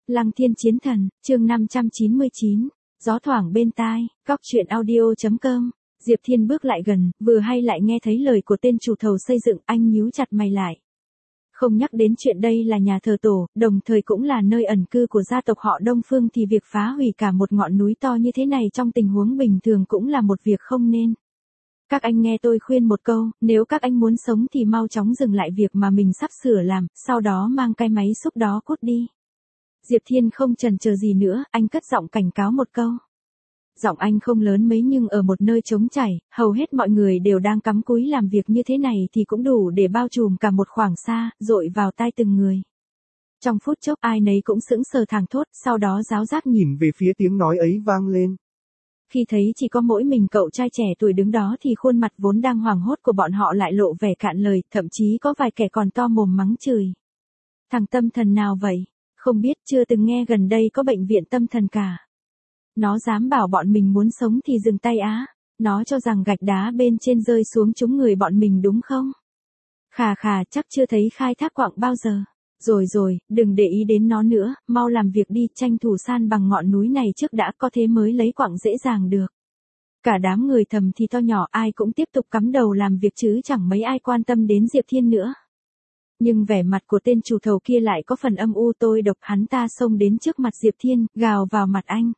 Lăng Thiên Chiến Thần, chương 599, gió thoảng bên tai, góc truyện audio.com. Diệp Thiên bước lại gần, vừa hay lại nghe thấy lời của tên chủ thầu xây dựng, anh nhíu chặt mày lại. Không nhắc đến chuyện đây là nhà thờ tổ, đồng thời cũng là nơi ẩn cư của gia tộc họ Đông Phương thì việc phá hủy cả một ngọn núi to như thế này trong tình huống bình thường cũng là một việc không nên. Các anh nghe tôi khuyên một câu, nếu các anh muốn sống thì mau chóng dừng lại việc mà mình sắp sửa làm, sau đó mang cái máy xúc đó cút đi. Diệp Thiên không chần chờ gì nữa, anh cất giọng cảnh cáo một câu. Giọng anh không lớn mấy nhưng ở một nơi trống trải, hầu hết mọi người đều đang cắm cúi làm việc như thế này thì cũng đủ để bao trùm cả một khoảng xa, dội vào tai từng người. Trong phút chốc ai nấy cũng sững sờ thảng thốt, sau đó ráo rác nhìn về phía tiếng nói ấy vang lên. Khi thấy chỉ có mỗi mình cậu trai trẻ tuổi đứng đó thì khuôn mặt vốn đang hoảng hốt của bọn họ lại lộ vẻ cạn lời, thậm chí có vài kẻ còn to mồm mắng chửi. Thằng tâm thần nào vậy? Không biết, chưa từng nghe gần đây có bệnh viện tâm thần cả. Nó dám bảo bọn mình muốn sống thì dừng tay á. Nó cho rằng gạch đá bên trên rơi xuống trúng người bọn mình đúng không? Khà khà, chắc chưa thấy khai thác quặng bao giờ. Rồi, đừng để ý đến nó nữa, mau làm việc đi, tranh thủ san bằng ngọn núi này trước đã, có thế mới lấy quặng dễ dàng được. Cả đám người thầm thì to nhỏ ai cũng tiếp tục cắm đầu làm việc chứ chẳng mấy ai quan tâm đến Diệp Thiên nữa. Nhưng vẻ mặt của tên chủ thầu kia lại có phần âm u tôi độc, hắn ta xông đến trước mặt Diệp Thiên, gào vào mặt anh.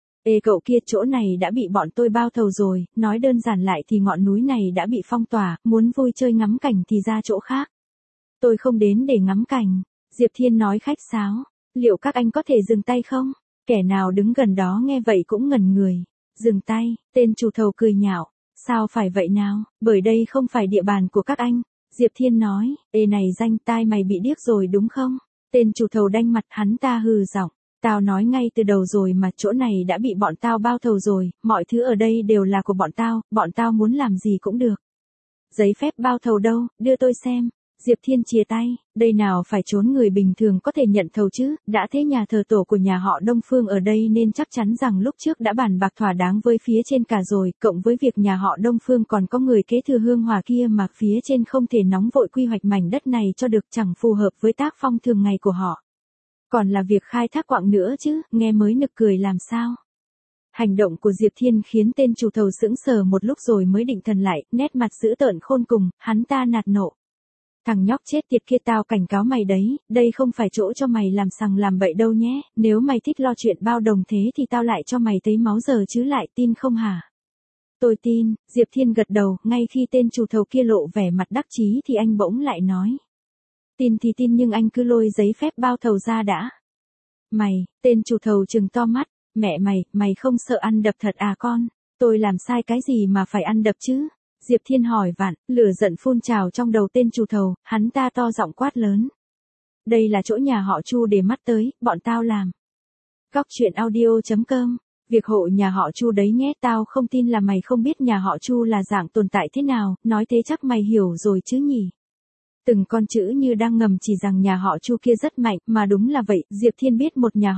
Ê cậu kia, chỗ này đã bị bọn tôi bao thầu rồi, nói đơn giản lại thì ngọn núi này đã bị phong tỏa, muốn vui chơi ngắm cảnh thì ra chỗ khác. Tôi không đến để ngắm cảnh. Diệp Thiên nói khách sáo, liệu các anh có thể dừng tay không? Kẻ nào đứng gần đó nghe vậy cũng ngẩn người. Dừng tay, tên chủ thầu cười nhạo, sao phải vậy nào, bởi đây không phải địa bàn của các anh. Diệp Thiên nói, ê này danh, tai mày bị điếc rồi đúng không? Tên chủ thầu đanh mặt, hắn ta hừ giọng, tao nói ngay từ đầu rồi mà, chỗ này đã bị bọn tao bao thầu rồi, mọi thứ ở đây đều là của bọn tao muốn làm gì cũng được. Giấy phép bao thầu đâu, đưa tôi xem. Diệp Thiên chìa tay, đây nào phải trốn người bình thường có thể nhận thầu chứ, đã thế nhà thờ tổ của nhà họ Đông Phương ở đây nên chắc chắn rằng lúc trước đã bàn bạc thỏa đáng với phía trên cả rồi, cộng với việc nhà họ Đông Phương còn có người kế thừa hương hòa kia mà phía trên không thể nóng vội quy hoạch mảnh đất này cho được, chẳng phù hợp với tác phong thường ngày của họ. Còn là việc khai thác quặng nữa chứ, nghe mới nực cười làm sao. Hành động của Diệp Thiên khiến tên chủ thầu sững sờ một lúc rồi mới định thần lại, nét mặt dữ tợn khôn cùng, hắn ta nạt nộ. Thằng nhóc chết tiệt kia, tao cảnh cáo mày đấy, đây không phải chỗ cho mày làm sằng làm bậy đâu nhé, nếu mày thích lo chuyện bao đồng thế thì tao lại cho mày thấy máu giờ chứ, lại tin không hả? Tôi tin, Diệp Thiên gật đầu, ngay khi tên chủ thầu kia lộ vẻ mặt đắc chí thì anh bỗng lại nói. Tin thì tin nhưng anh cứ lôi giấy phép bao thầu ra đã. Mày, tên chủ thầu trừng to mắt, mẹ mày không sợ ăn đập thật à con? Tôi làm sai cái gì mà phải ăn đập chứ? Diệp Thiên hỏi vặn, lửa giận phun trào trong đầu tên chủ thầu, hắn ta to giọng quát lớn. Đây là chỗ nhà họ Chu để mắt tới, bọn tao làm. Góc truyện audio.com, việc hộ nhà họ Chu đấy nhé, tao không tin là mày không biết nhà họ Chu là dạng tồn tại thế nào, nói thế chắc mày hiểu rồi chứ nhỉ. Từng con chữ như đang ngầm chỉ rằng nhà họ Chu kia rất mạnh, mà đúng là vậy, Diệp Thiên biết một nhà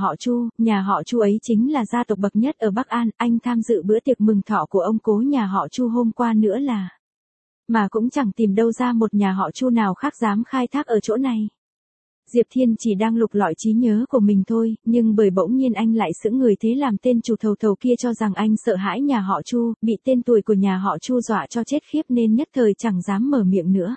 họ Chu ấy chính là gia tộc bậc nhất ở Bắc An, anh tham dự bữa tiệc mừng thọ của ông cố nhà họ Chu hôm qua nữa là. Mà cũng chẳng tìm đâu ra một nhà họ Chu nào khác dám khai thác ở chỗ này. Diệp Thiên chỉ đang lục lọi trí nhớ của mình thôi, nhưng bởi bỗng nhiên anh lại sững người, thế làm tên chủ thầu kia cho rằng anh sợ hãi nhà họ Chu, bị tên tuổi của nhà họ Chu dọa cho chết khiếp nên nhất thời chẳng dám mở miệng nữa.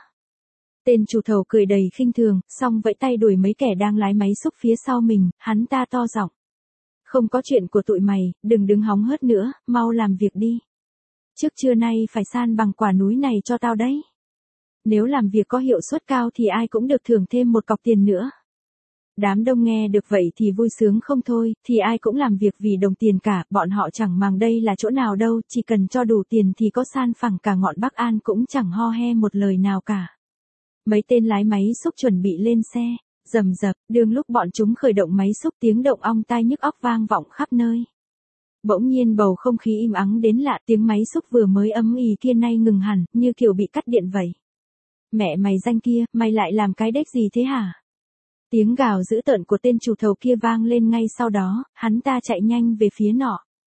Tên chủ thầu cười đầy khinh thường, xong vẫy tay đuổi mấy kẻ đang lái máy xúc phía sau mình, hắn ta to giọng. Không có chuyện của tụi mày, đừng đứng hóng hớt nữa, mau làm việc đi. Trước trưa nay phải san bằng quả núi này cho tao đấy. Nếu làm việc có hiệu suất cao thì ai cũng được thưởng thêm một cọc tiền nữa. Đám đông nghe được vậy thì vui sướng không thôi, thì ai cũng làm việc vì đồng tiền cả, bọn họ chẳng màng đây là chỗ nào đâu, chỉ cần cho đủ tiền thì có san phẳng cả ngọn Bắc An cũng chẳng ho he một lời nào cả. Mấy tên lái máy xúc chuẩn bị lên xe, rầm rập, đương lúc bọn chúng khởi động máy xúc tiếng động ong tai nhức óc vang vọng khắp nơi. Bỗng nhiên bầu không khí im ắng đến lạ, tiếng máy xúc vừa mới ấm ì kia nay ngừng hẳn, như kiểu bị cắt điện vậy. Mẹ mày danh kia, mày lại làm cái đếch gì thế hả? Tiếng gào dữ tợn của tên chủ thầu kia vang lên ngay sau đó, hắn ta chạy nhanh về phía nọ.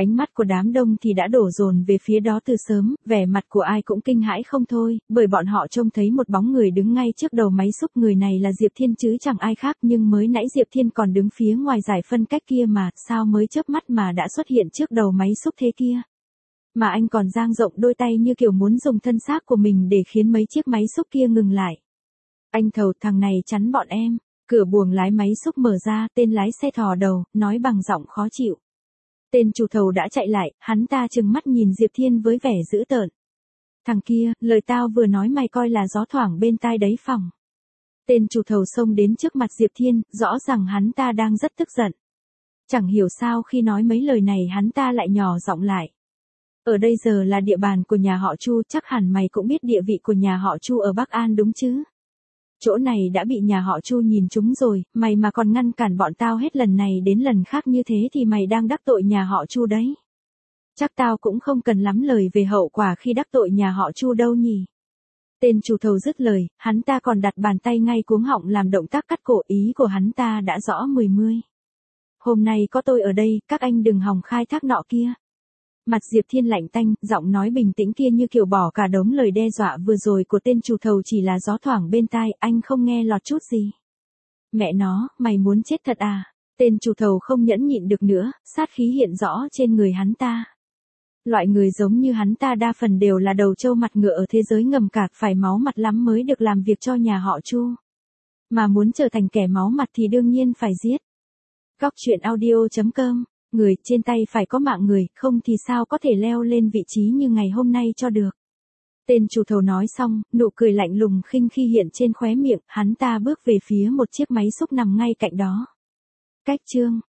Ánh mắt của đám đông thì đã đổ dồn về phía đó từ sớm, vẻ mặt của ai cũng kinh hãi không thôi, bởi bọn họ trông thấy một bóng người đứng ngay trước đầu máy xúc, người này là Diệp Thiên chứ chẳng ai khác, nhưng mới nãy Diệp Thiên còn đứng phía ngoài giải phân cách kia mà, sao mới chớp mắt mà đã xuất hiện trước đầu máy xúc thế kia. Mà anh còn dang rộng đôi tay như kiểu muốn dùng thân xác của mình để khiến mấy chiếc máy xúc kia ngừng lại. Anh Thầu, thằng này chắn bọn em. Cửa buồng lái máy xúc mở ra, tên lái xe thò đầu, nói bằng giọng khó chịu. Tên chủ thầu đã chạy lại, hắn ta trừng mắt nhìn Diệp Thiên với vẻ dữ tợn. Thằng kia, lời tao vừa nói mày coi là gió thoảng bên tai đấy phòng. Tên chủ thầu xông đến trước mặt Diệp Thiên, rõ ràng hắn ta đang rất tức giận. Chẳng hiểu sao khi nói mấy lời này hắn ta lại nhỏ giọng lại. Ở đây giờ là địa bàn của nhà họ Chu, chắc hẳn mày cũng biết địa vị của nhà họ Chu ở Bắc An đúng chứ? Chỗ này đã bị nhà họ Chu nhìn trúng rồi, mày mà còn ngăn cản bọn tao hết lần này đến lần khác như thế thì mày đang đắc tội nhà họ Chu đấy. Chắc tao cũng không cần lắm lời về hậu quả khi đắc tội nhà họ Chu đâu nhỉ. Tên chủ thầu dứt lời, hắn ta còn đặt bàn tay ngay cuống họng làm động tác cắt cổ, ý của hắn ta đã rõ mười mươi. Hôm nay có tôi ở đây, các anh đừng hòng khai thác nọ kia. Mặt Diệp Thiên lạnh tanh, giọng nói bình tĩnh kia như kiểu bỏ cả đống lời đe dọa vừa rồi của tên chủ thầu chỉ là gió thoảng bên tai, anh không nghe lọt chút gì. Mẹ nó, mày muốn chết thật à? Tên chủ thầu không nhẫn nhịn được nữa, sát khí hiện rõ trên người hắn ta. Loại người giống như hắn ta đa phần đều là đầu trâu mặt ngựa ở thế giới ngầm cạc, phải máu mặt lắm mới được làm việc cho nhà họ Chu. Mà muốn trở thành kẻ máu mặt thì đương nhiên phải giết. Góc truyện audio.com. Người trên tay phải có mạng người, không thì sao có thể leo lên vị trí như ngày hôm nay cho được. Tên chủ thầu nói xong, nụ cười lạnh lùng khinh khi hiện trên khóe miệng, hắn ta bước về phía một chiếc máy xúc nằm ngay cạnh đó. Cách chương